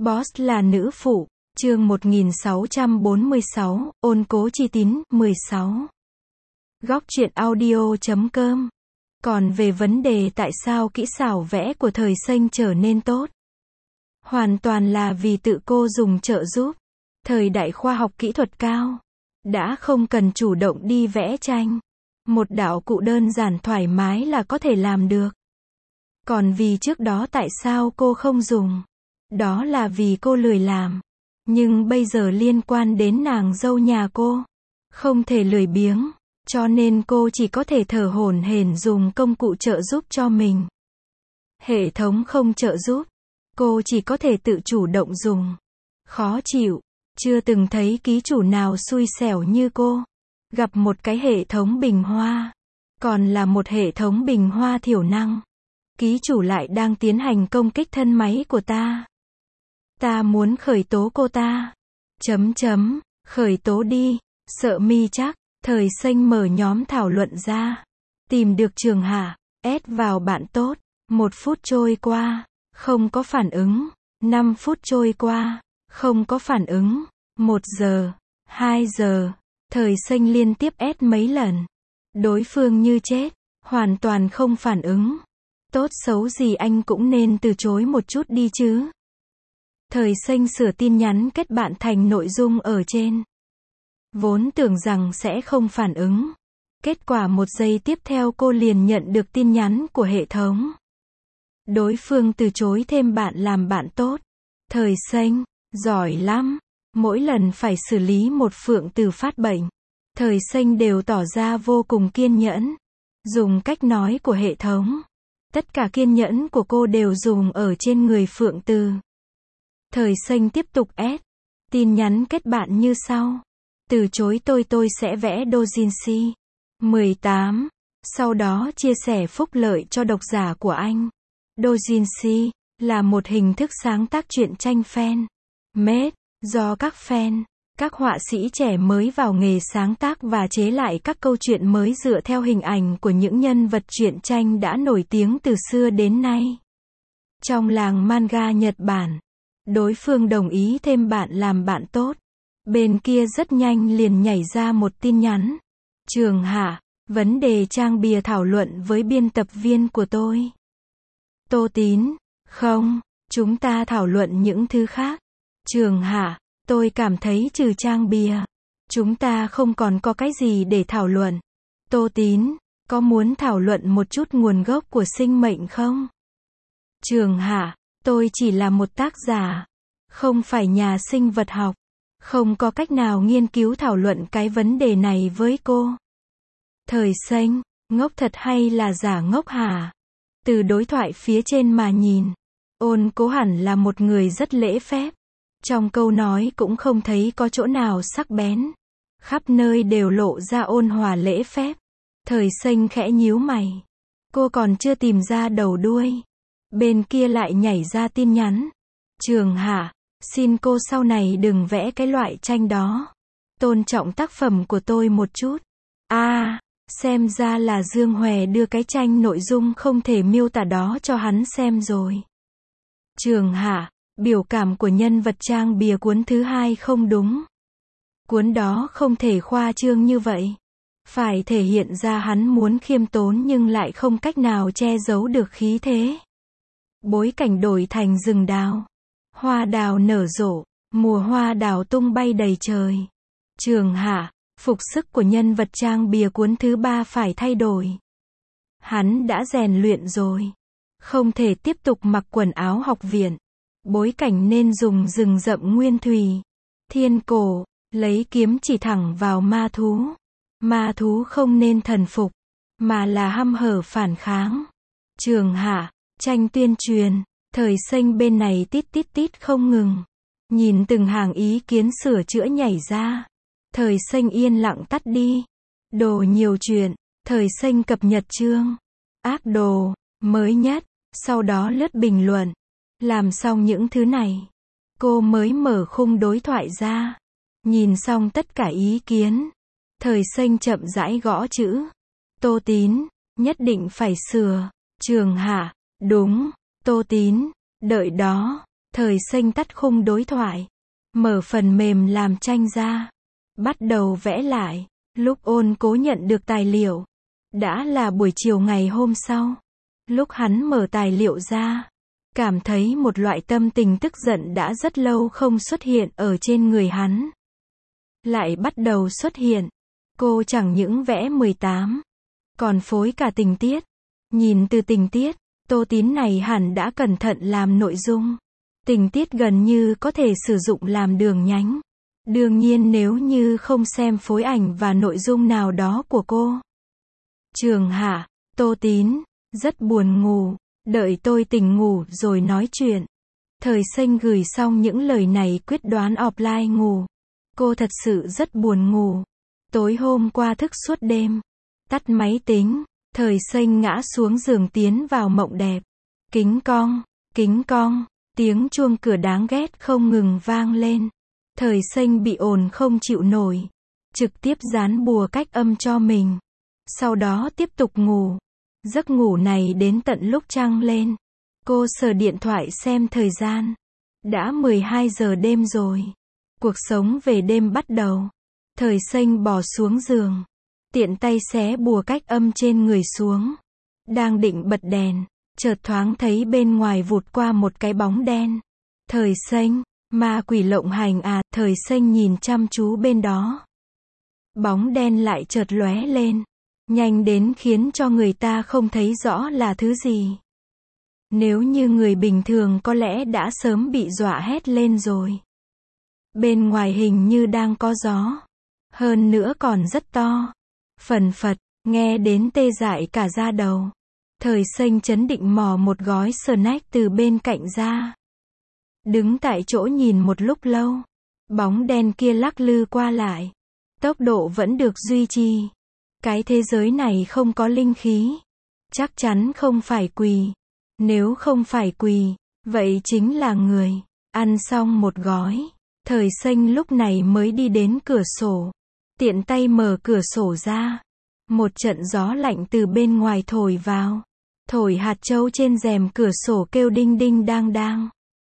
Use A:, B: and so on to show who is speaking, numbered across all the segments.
A: Boss là nữ phụ, chương 1646, ôn cố chi tín, 16. Góc truyện audio.com. Còn về vấn đề tại sao kỹ xảo vẽ của thời xanh trở nên tốt, hoàn toàn là vì tự cô dùng trợ giúp. Thời đại khoa học kỹ thuật cao, đã không cần chủ động đi vẽ tranh. Một đạo cụ đơn giản thoải mái là có thể làm được. Còn vì trước đó tại sao cô không dùng? Đó là vì cô lười làm. Nhưng bây giờ liên quan đến nàng dâu nhà cô, không thể lười biếng, cho nên cô chỉ có thể thở hổn hển dùng công cụ trợ giúp cho mình. Hệ thống không trợ giúp, cô chỉ có thể tự chủ động dùng. Khó chịu, chưa từng thấy ký chủ nào xui xẻo như cô. Gặp một cái hệ thống bình hoa, còn là một hệ thống bình hoa thiểu năng. Ký chủ lại đang tiến hành công kích thân máy của ta. Ta muốn khởi tố cô ta. Khởi tố đi. Sợ mi chắc. Thời xanh mở nhóm thảo luận ra. Tìm được Trường Hạ. Add vào bạn tốt. 1 phút trôi qua. Không có phản ứng. 5 phút trôi qua. Không có phản ứng. 1 giờ. 2 giờ. Thời xanh liên tiếp add mấy lần. Đối phương như chết. Hoàn toàn không phản ứng. Tốt xấu gì anh cũng nên từ chối một chút đi chứ. Thời xanh sửa tin nhắn kết bạn thành nội dung ở trên. Vốn tưởng rằng sẽ không phản ứng. Kết quả 1 giây tiếp theo cô liền nhận được tin nhắn của hệ thống. Đối phương từ chối thêm bạn làm bạn tốt. Thời xanh, giỏi lắm. Mỗi lần phải xử lý một phượng từ phát bệnh, thời xanh đều tỏ ra vô cùng kiên nhẫn. Dùng cách nói của hệ thống. Tất cả kiên nhẫn của cô đều dùng ở trên người phượng từ. Thời xanh tiếp tục add. Tin nhắn kết bạn như sau. Từ chối tôi sẽ vẽ doujinshi. 18. Sau đó chia sẻ phúc lợi cho độc giả của anh. Doujinshi là một hình thức sáng tác truyện tranh fan made do các fan, các họa sĩ trẻ mới vào nghề sáng tác và chế lại các câu chuyện mới dựa theo hình ảnh của những nhân vật truyện tranh đã nổi tiếng từ xưa đến nay. Trong làng manga Nhật Bản, đối phương đồng ý thêm bạn làm bạn tốt. Bên kia rất nhanh liền nhảy ra một tin nhắn. Trường Hạ, vấn đề trang bìa thảo luận với biên tập viên của tôi. Tô Tín, không, chúng ta thảo luận những thứ khác. Trường Hạ, tôi cảm thấy trừ trang bìa, chúng ta không còn có cái gì để thảo luận. Tô Tín, có muốn thảo luận một chút nguồn gốc của sinh mệnh không? Trường Hạ, tôi chỉ là một tác giả, không phải nhà sinh vật học, không có cách nào nghiên cứu thảo luận cái vấn đề này với cô. Thời xanh, ngốc thật hay là giả ngốc hả? Từ đối thoại phía trên mà nhìn, ôn cố hẳn là một người rất lễ phép. Trong câu nói cũng không thấy có chỗ nào sắc bén. Khắp nơi đều lộ ra ôn hòa lễ phép. Thời xanh khẽ nhíu mày. Cô còn chưa tìm ra đầu đuôi. Bên kia lại nhảy ra tin nhắn. Trường Hạ, xin cô sau này đừng vẽ cái loại tranh đó. Tôn trọng tác phẩm của tôi một chút. Xem ra là Dương Hòe đưa cái tranh nội dung không thể miêu tả đó cho hắn xem rồi. Trường Hạ, biểu cảm của nhân vật trang bìa cuốn thứ 2 không đúng. Cuốn đó không thể khoa trương như vậy. Phải thể hiện ra hắn muốn khiêm tốn nhưng lại không cách nào che giấu được khí thế. Bối cảnh đổi thành rừng đào. Hoa đào nở rộ, mùa hoa đào tung bay đầy trời. Trường Hạ, phục sức của nhân vật trang bìa cuốn thứ 3 phải thay đổi. Hắn đã rèn luyện rồi. Không thể tiếp tục mặc quần áo học viện. Bối cảnh nên dùng rừng rậm nguyên thủy. Thiên cổ, lấy kiếm chỉ thẳng vào ma thú. Ma thú không nên thần phục, mà là hăm hở phản kháng. Trường Hạ, tranh tuyên truyền. Thời xanh bên này tít không ngừng. Nhìn từng hàng ý kiến sửa chữa nhảy ra. Thời xanh yên lặng tắt đi. Đồ nhiều chuyện. Thời xanh cập nhật chương. Ác đồ, mới nhất. Sau đó lướt bình luận. Làm xong những thứ này, cô mới mở khung đối thoại ra. Nhìn xong tất cả ý kiến. Thời xanh chậm rãi gõ chữ. Tô Tín, nhất định phải sửa. Trường Hạ, đúng. Tô Tín, đợi đó. Thời Xanh tắt khung đối thoại. Mở phần mềm làm tranh ra. Bắt đầu vẽ lại. Lúc Ôn Cố nhận được tài liệu. Đã là buổi chiều ngày hôm sau. Lúc hắn mở tài liệu ra. Cảm thấy một loại tâm tình tức giận đã rất lâu không xuất hiện ở trên người hắn. Lại bắt đầu xuất hiện. Cô chẳng những vẽ 18. Còn phối cả tình tiết. Nhìn từ tình tiết, Tô Tín này hẳn đã cẩn thận làm nội dung. Tình tiết gần như có thể sử dụng làm đường nhánh. Đương nhiên nếu như không xem phối ảnh và nội dung nào đó của cô. Trường Hạ, Tô Tín, rất buồn ngủ, đợi tôi tỉnh ngủ rồi nói chuyện. Thời Xanh gửi xong những lời này quyết đoán offline ngủ. Cô thật sự rất buồn ngủ. Tối hôm qua thức suốt đêm. Tắt máy tính, Thời Xanh ngã xuống giường tiến vào mộng đẹp. Kính cong, tiếng chuông cửa đáng ghét không ngừng vang lên. Thời Xanh bị ồn không chịu nổi. Trực tiếp dán bùa cách âm cho mình. Sau đó tiếp tục ngủ. Giấc ngủ này đến tận lúc trăng lên. Cô sờ điện thoại xem thời gian. Đã 12 giờ đêm rồi. Cuộc sống về đêm bắt đầu. Thời Xanh bò xuống giường. Tiện tay xé bùa cách âm trên người xuống. Đang định bật đèn. Chợt thoáng thấy bên ngoài vụt qua một cái bóng đen. Thời Xanh, ma quỷ lộng hành à, Thời Xanh nhìn chăm chú bên đó. Bóng đen lại chợt lóe lên. Nhanh đến khiến cho người ta không thấy rõ là thứ gì. Nếu như người bình thường có lẽ đã sớm bị dọa hét lên rồi. Bên ngoài hình như đang có gió. Hơn nữa còn rất to. Phần phật, nghe đến tê dại cả da đầu. Thời Xanh chấn định mò một gói snack từ bên cạnh ra. Đứng tại chỗ nhìn một lúc lâu. Bóng đen kia lắc lư qua lại. Tốc độ vẫn được duy trì. Cái thế giới này không có linh khí. Chắc chắn không phải quỷ. Nếu không phải quỷ, vậy chính là người. Ăn xong một gói. Thời Xanh lúc này mới đi đến cửa sổ. Tiện tay mở cửa sổ ra. Một trận gió lạnh từ bên ngoài thổi vào. Thổi hạt châu trên rèm cửa sổ kêu đinh đinh đang đang.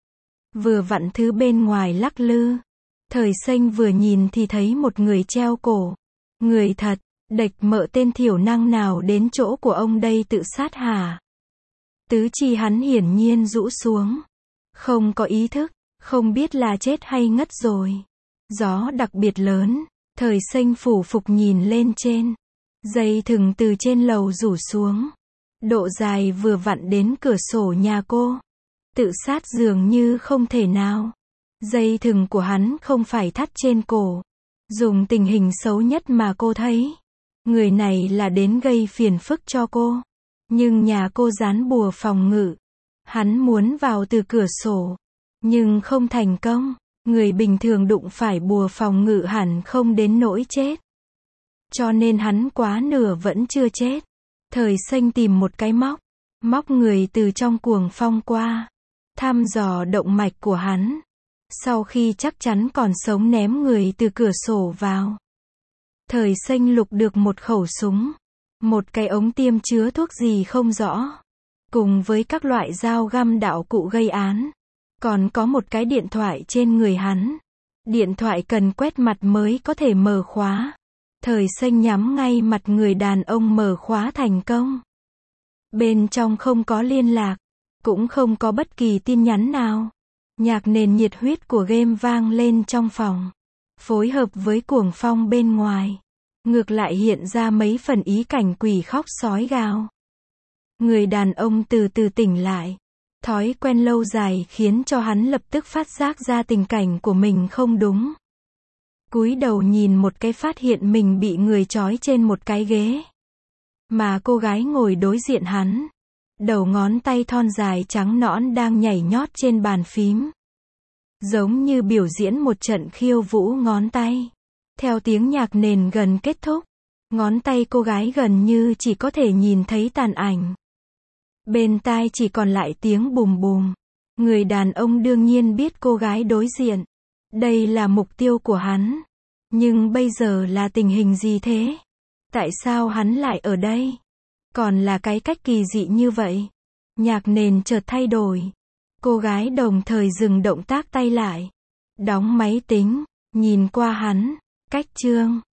A: Vừa vặn thứ bên ngoài lắc lư. Thời Xanh vừa nhìn thì thấy một người treo cổ. Người thật, đệch mợ tên thiểu năng nào đến chỗ của ông đây tự sát hả? Tứ chi hắn hiển nhiên rũ xuống. Không có ý thức, không biết là chết hay ngất rồi. Gió đặc biệt lớn. Thời Xanh phủ phục nhìn lên trên. Dây thừng từ trên lầu rủ xuống. Độ dài vừa vặn đến cửa sổ nhà cô. Tự sát dường như không thể nào. Dây thừng của hắn không phải thắt trên cổ. Dùng tình hình xấu nhất mà cô thấy. Người này là đến gây phiền phức cho cô. Nhưng nhà cô dán bùa phòng ngự. Hắn muốn vào từ cửa sổ. Nhưng không thành công. Người bình thường đụng phải bùa phòng ngự hẳn không đến nỗi chết. Cho nên hắn quá nửa vẫn chưa chết. Thời Xanh tìm một cái móc. Móc người từ trong cuồng phong qua. Thăm dò động mạch của hắn. Sau khi chắc chắn còn sống ném người từ cửa sổ vào. Thời Xanh lục được một khẩu súng. Một cái ống tiêm chứa thuốc gì không rõ. Cùng với các loại dao găm đạo cụ gây án. Còn có một cái điện thoại trên người hắn. Điện thoại cần quét mặt mới có thể mở khóa. Thời Xanh nhắm ngay mặt người đàn ông mở khóa thành công. Bên trong không có liên lạc. Cũng không có bất kỳ tin nhắn nào. Nhạc nền nhiệt huyết của game vang lên trong phòng. Phối hợp với cuồng phong bên ngoài. Ngược lại hiện ra mấy phần ý cảnh quỷ khóc sói gào. Người đàn ông từ từ tỉnh lại. Thói quen lâu dài khiến cho hắn lập tức phát giác ra tình cảnh của mình không đúng. Cúi đầu nhìn một cái phát hiện mình bị người trói trên một cái ghế. Mà cô gái ngồi đối diện hắn. Đầu ngón tay thon dài trắng nõn đang nhảy nhót trên bàn phím. Giống như biểu diễn một trận khiêu vũ ngón tay. Theo tiếng nhạc nền gần kết thúc. Ngón tay cô gái gần như chỉ có thể nhìn thấy tàn ảnh. Bên tai chỉ còn lại tiếng bùm bùm. Người đàn ông đương nhiên biết cô gái đối diện. Đây là mục tiêu của hắn. Nhưng bây giờ là tình hình gì thế? Tại sao hắn lại ở đây? Còn là cái cách kỳ dị như vậy. Nhạc nền chợt thay đổi. Cô gái đồng thời dừng động tác tay lại. Đóng máy tính, nhìn qua hắn. Cách chương